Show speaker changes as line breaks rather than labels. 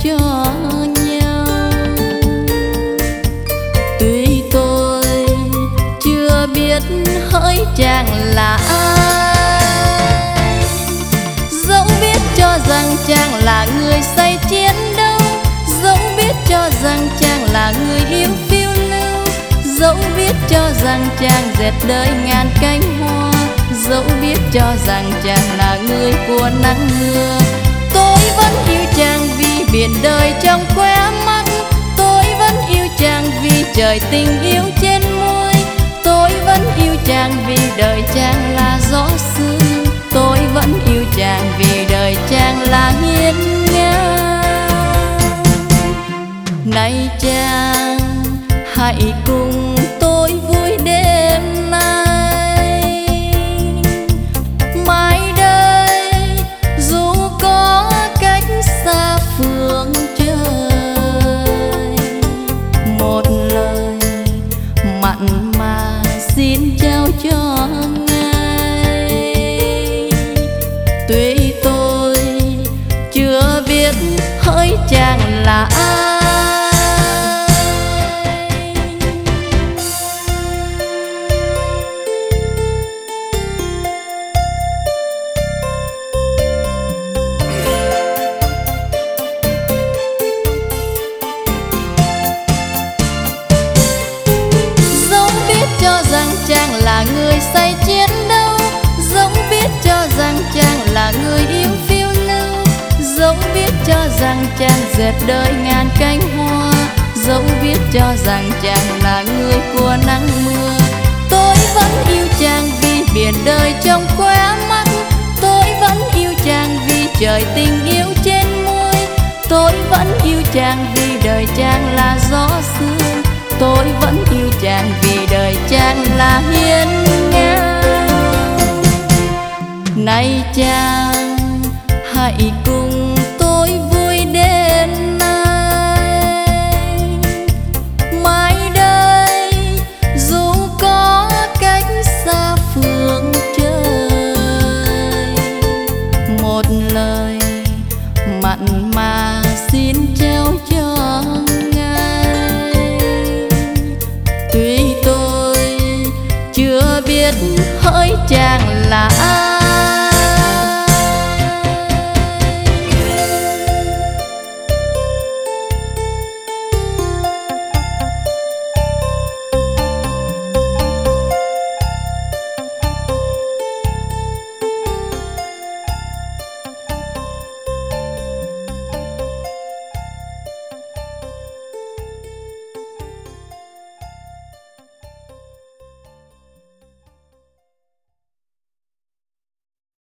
cho nhau. Tuy tôi chưa biết hỡi chàng là ai, dẫu biết cho rằng chàng là người say chiến đấu, dẫu biết cho rằng chàng là người yêu phiêu lưu, dẫu biết cho rằng chàng dệt đời ngàn cánh hoa, dẫu biết cho rằng chàng là người của nắng mưa. Tôi vẫn yêu chàng vì biển đời trong khóe mắt, tôi vẫn yêu chàng vì trời tình yêu trên môi, tôi vẫn yêu chàng vì đời chàng là gió sương, tôi vẫn yêu chàng vì đời chàng là hiên ngang. Này chàng, hãy cùng tôi vui đêm nay, mãi đây dù có cách xa phương trời. Một lời mặn mà xin trao cho ngài, tuy tôi chưa biết hỡi chàng là ai. Cho rằng chàng là người say chiến đấu, dẫu biết cho rằng chàng là người yêu phiêu lưu, dẫu biết cho rằng chàng dệt đời ngàn cánh hoa, dẫu biết cho rằng chàng là người của nắng mưa. Tôi vẫn yêu chàng vì biển đời trong khóe mắt, tôi vẫn yêu chàng vì trời tình yêu trên môi, tôi vẫn yêu chàng vì đời chàng là gió sương, tôi vẫn yêu chàng vì đời chàng là hiên ngang. Này chàng, hãy cùng tôi vui đêm nay, mãi đây dù có cách xa phương trời. Một lời mặn mà xin trao cho ngài, tuy tôi chưa biết hỡi chàng là ai.